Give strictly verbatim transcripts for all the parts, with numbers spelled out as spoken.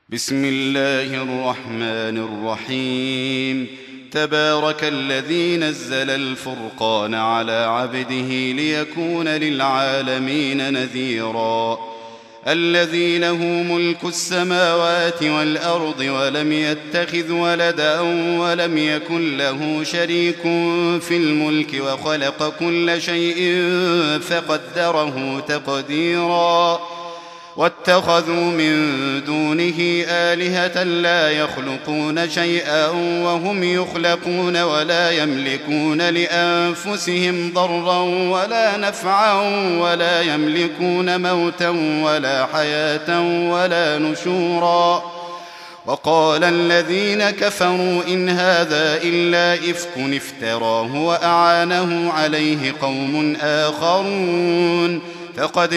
بسم الله الرحمن الرحيم. تبارك الذي نزل الفرقان على عبده ليكون للعالمين نذيرا. الذي له ملك السماوات والأرض ولم يتخذ ولدا ولم يكن له شريك في الملك وخلق كل شيء فقدره تقديرا. واتخذوا من دونه آلهة لا يخلقون شيئا وهم يخلقون ولا يملكون لأنفسهم ضرا ولا نفعا ولا يملكون موتا ولا حياة ولا نشورا. وقال الذين كفروا إن هذا إلا إفك افتراه وأعانه عليه قوم آخرون فقد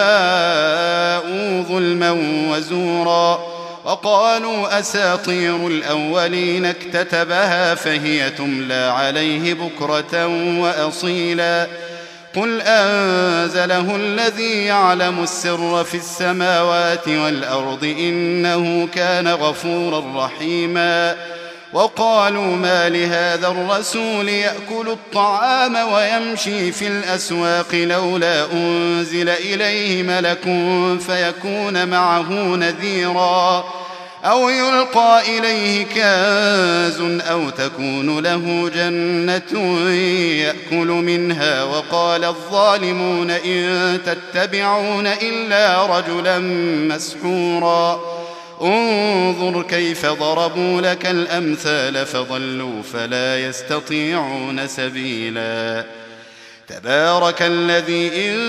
جاءوا ظلما وزورا. وقالوا أساطير الأولين اكتتبها فهي تملى عليه بكرة وأصيلا. قل أنزله الذي يعلم السر في السماوات والأرض إنه كان غفورا رحيما. وقالوا ما لهذا الرسول يأكل الطعام ويمشي في الأسواق لولا أنزل إليه ملك فيكون معه نذيرا أو يلقى إليه كنز أو تكون له جنة يأكل منها. وقال الظالمون إن تتبعون إلا رجلا مسحورا. انظر كيف ضربوا لك الأمثال فضلوا فلا يستطيعون سبيلا. تبارك الذي إن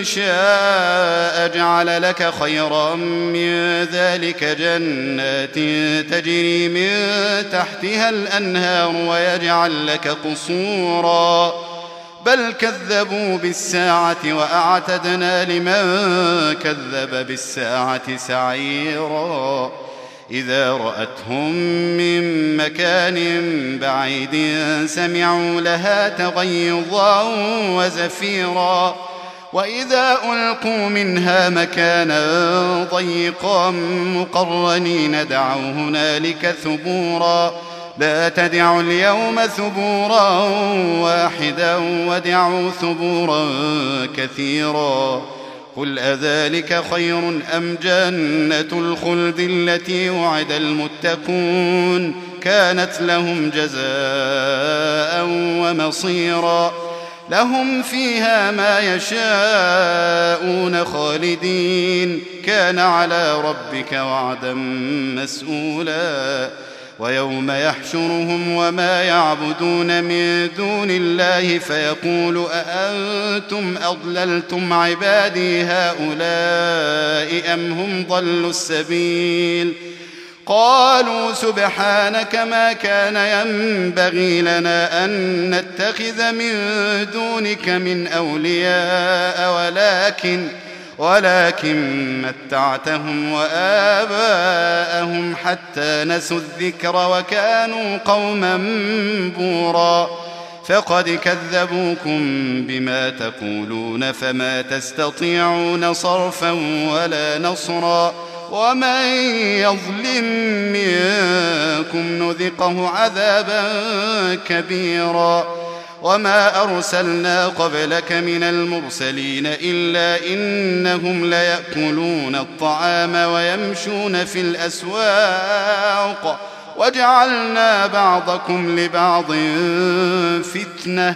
شاء جعل لك خيرا من ذلك جنات تجري من تحتها الأنهار ويجعل لك قصورا. بل كذبوا بالساعة وأعتدنا لمن كذب بالساعة سعيرا. إذا رأتهم من مكان بعيد سمعوا لها تغيظا وزفيرا. وإذا ألقوا منها مكانا ضيقا مقرنين دعوا هنالك ثبورا. لا تدعوا اليوم ثبورا واحدا ودعوا ثبورا كثيرا. قل أذلك خير أم جنة الخلد التي وعد المتقون كانت لهم جزاء ومصيرا. لهم فيها ما يشاءون خالدين كان على ربك وعدا مسؤولا. ويوم يحشرهم وما يعبدون من دون الله فيقول أأنتم أضللتم عبادي هؤلاء أم هم ضلوا السبيل. قالوا سبحانك ما كان ينبغي لنا أن نتخذ من دونك من أولياء ولكن ولكن متعتهم وآباءهم حتى نسوا الذكر وكانوا قوما بورا. فقد كذبوكم بما تقولون فما تستطيعون صرفا ولا نصرا. ومن يظلم منكم نذقه عذابا كبيرا. وما أرسلنا قبلك من المرسلين إلا إنهم ليأكلون الطعام ويمشون في الأسواق وجعلنا بعضكم لبعض فتنة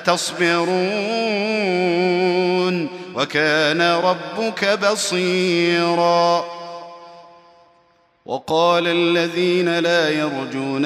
أتصبرون وكان ربك بصيرا. وقال الذين لا يرجون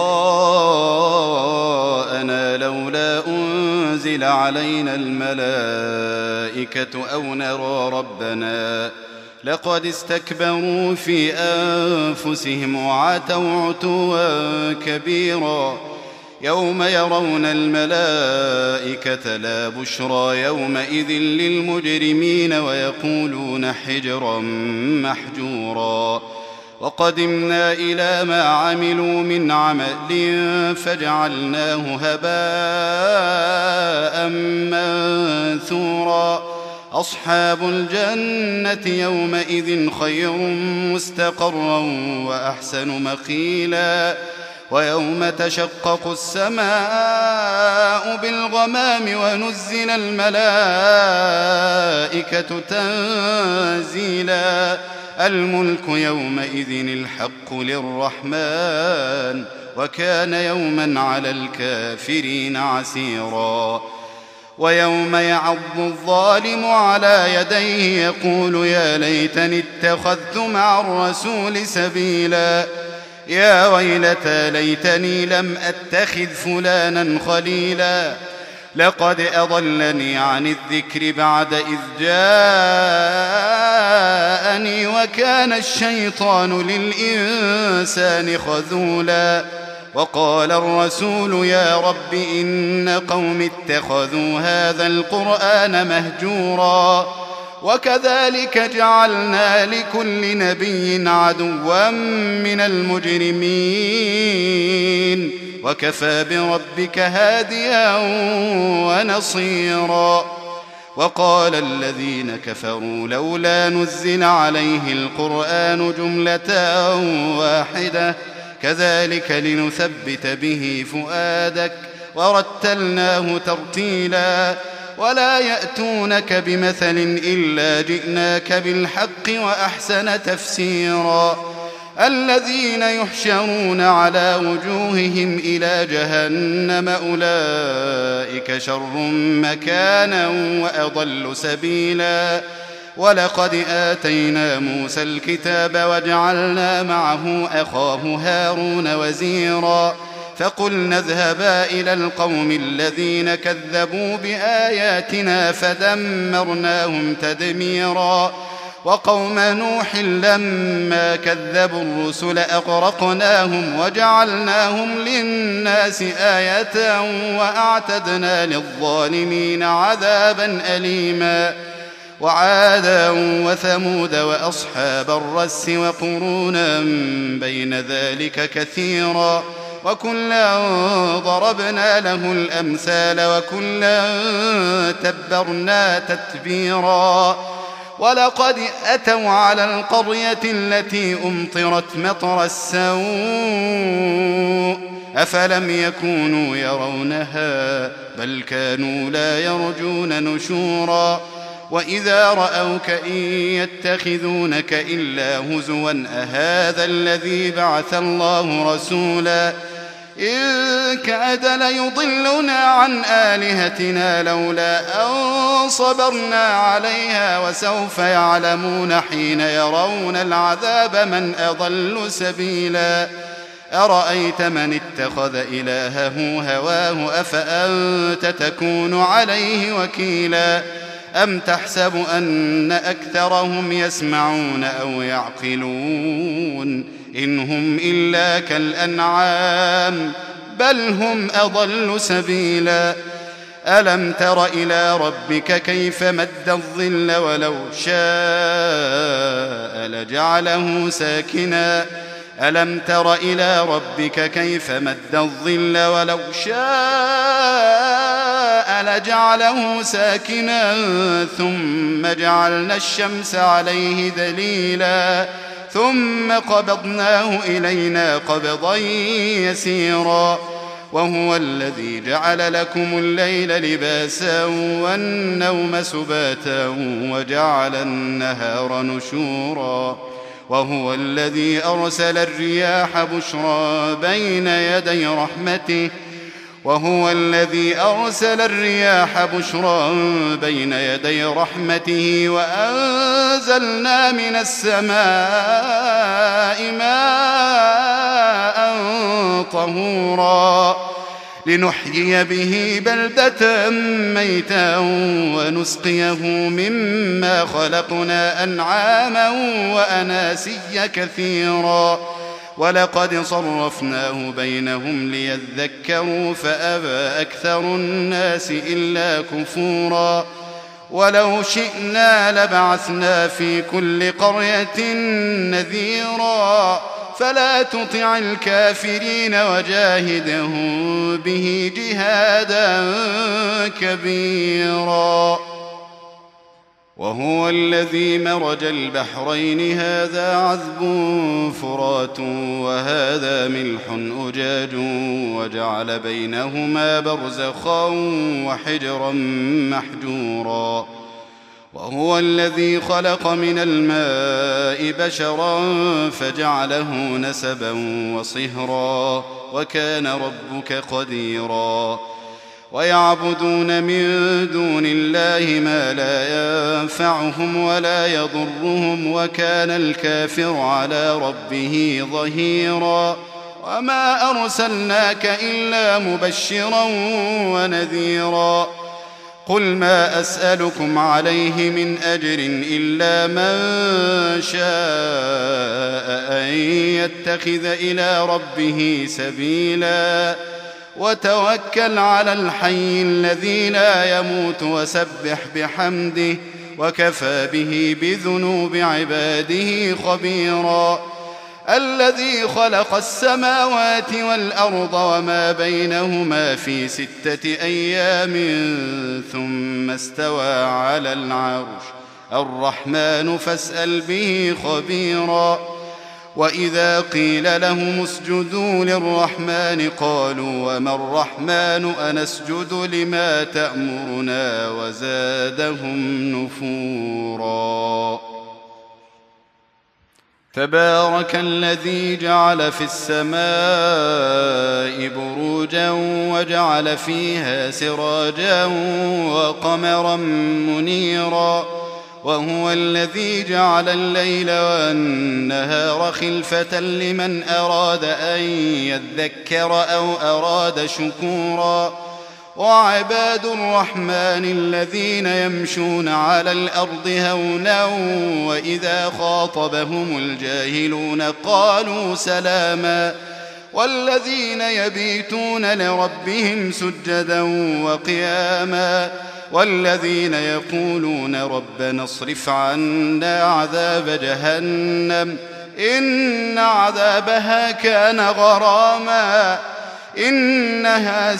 لقاءنا لولا أنزل علينا الملائكة أو نرى ربنا لقد استكبروا في أنفسهم وعتوا عتوا كبيرا. يوم يرون الملائكة لا بشرى يومئذ للمجرمين ويقولون حجرا محجورا. وقدمنا إلى ما عملوا من عمل فجعلناه هباء منثورا. أصحاب الجنة يومئذ خير مستقرا وأحسن مقيلا ويوم تشقق السماء بالغمام ونزل الملائكة تنزيلا الملك يومئذ الحق للرحمن وكان يوما على الكافرين عسيرا ويوم يعض الظالم على يديه يقول يا ليتني اتخذت مع الرسول سبيلا يا ويلتى ليتني لم أتخذ فلانا خليلا لقد أضلني عن الذكر بعد إذ جاءني وكان الشيطان للإنسان خذولا وقال الرسول يا رب إن قوم اتخذوا هذا القرآن مهجورا وكذلك جعلنا لكل نبي عدوا من المجرمين وكفى بربك هاديا ونصيرا وقال الذين كفروا لولا نزل عليه القرآن جملة واحدة كذلك لنثبت به فؤادك ورتلناه ترتيلا ولا يأتونك بمثل إلا جئناك بالحق وأحسن تفسيرا الذين يحشرون على وجوههم إلى جهنم أولئك شر مكانا وأضل سبيلا ولقد آتينا موسى الكتاب وجعلنا معه أخاه هارون وزيرا فقلنا اذهبا إلى القوم الذين كذبوا بآياتنا فدمرناهم تدميرا وقوم نوح لما كذبوا الرسل أغرقناهم وجعلناهم للناس آية وأعتدنا للظالمين عذابا أليما وعادا وثمود وأصحاب الرس وقرونا بين ذلك كثيرا وكلا ضربنا له الأمثال وكلا تبرنا تتبيرا ولقد أتوا على القرية التي أمطرت مطر السوء أفلم يكونوا يرونها بل كانوا لا يرجون نشورا وإذا رأوك إن يتخذونك إلا هزوا أهذا الذي بعث الله رسولا إن كاد ليضلنا عن آلهتنا لولا أن صبرنا عليها وسوف يعلمون حين يرون العذاب من أضل سبيلا أرأيت من اتخذ إلهه هواه أفأنت تكون عليه وكيلا أم تحسب أن أكثرهم يسمعون أو يعقلون إن هم إلا كالأنعام بل هم أضل سبيلا ألم تر إلى ربك كيف مد الظل ولو شاء لجعله ساكنا ألم تر إلى ربك كيف مد الظل ولو شاء لجعله ساكنا ثم جعلنا الشمس عليه دليلا ثم قبضناه إلينا قبضا يسيرا وهو الذي جعل لكم الليل لباسا والنوم سباتا وجعل النهار نشورا وهو الذي أرسل الرياح بشرا بين يدي رحمته وهو الذي أرسل الرياح بشرا بين يدي رحمته وأنزلنا من السماء ماء طهورا لنحيي به بلدة ميتا ونسقيه مما خلقنا أنعاما وأناسيا كثيرا ولقد صرفناه بينهم ليذكروا فأبى أكثر الناس إلا كفورا ولو شئنا لبعثنا في كل قرية نذيرا فلا تطع الكافرين وجاهدهم به جهادا كبيرا. وهو الذي مرج البحرين هذا عذب فرات وهذا ملح أجاج وجعل بينهما برزخا وحجرا محجورا وهو الذي خلق من الماء بشرا فجعله نسبا وصهرا وكان ربك قديرا ويعبدون من دون الله ما لا ينفعهم ولا يضرهم وكان الكافر على ربه ظهيرا وما أرسلناك إلا مبشرا ونذيرا قل ما أسألكم عليه من أجر إلا من شاء أن يتخذ إلى ربه سبيلا وتوكل على الحي الذي لا يموت وسبح بحمده وكفى به بذنوب عباده خبيرا الذي خلق السماوات والأرض وما بينهما في ستة أيام ثم استوى على العرش الرحمن فاسأل به خبيرا وإذا قيل لهم اسجدوا للرحمن قالوا وما الرحمن أنسجد لما تأمرنا وزادهم نفورا تبارك الذي جعل في السماء بروجا وجعل فيها سراجا وقمرا منيرا وهو الذي جعل الليل والنهار خلفة لمن أراد أن يذكر أو أراد شكورا وعباد الرحمن الذين يمشون على الأرض هونا وإذا خاطبهم الجاهلون قالوا سلاما والذين يبيتون لربهم سجدا وقياما والذين يقولون ربنا اصرف عنا عذاب جهنم إن عذابها كان غراما إنها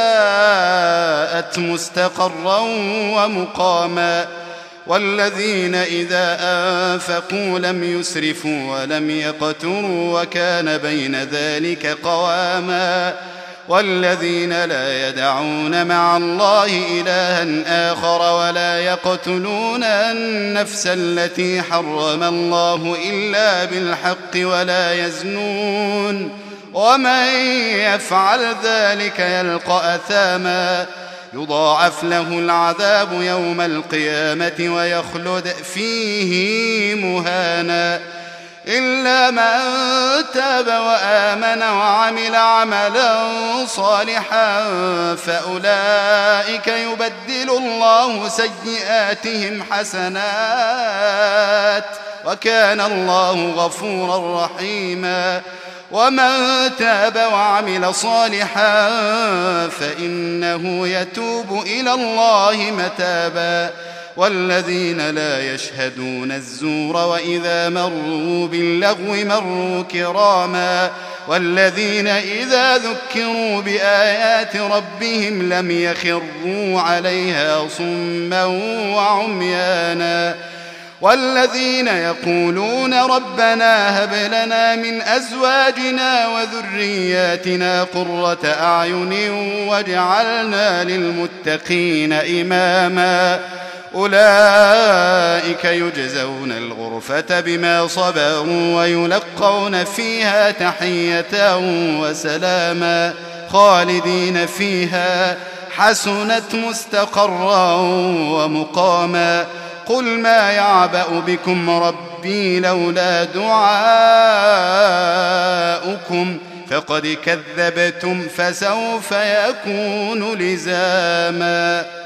ساءت مستقرا ومقاما والذين إذا أنفقوا لم يسرفوا ولم يقتروا وكان بين ذلك قواما والذين لا يدعون مع الله إلها آخر ولا يقتلون النفس التي حرم الله إلا بالحق ولا يزنون ومن يفعل ذلك يلقى أثاما يضاعف له العذاب يوم القيامة ويخلد فيه مهانا إلا من تاب وآمن وعمل عملا صالحا فأولئك يبدل الله سيئاتهم حسنات وكان الله غفورا رحيما ومن تاب وعمل صالحا فإنه يتوب إلى الله متابا والذين لا يشهدون الزور وإذا مروا باللغو مروا كراما والذين إذا ذكروا بآيات ربهم لم يخروا عليها صما وعميانا والذين يقولون ربنا هب لنا من أزواجنا وذرياتنا قرة أعين واجعلنا للمتقين إماما أولئك يجزون الغرفة بما صبروا ويلقون فيها تحية وسلاما خالدين فيها حسنت مستقرا ومقاما قل ما يعبأ بكم ربي لولا دعاؤكم فقد كذبتم فسوف يكون لزاما.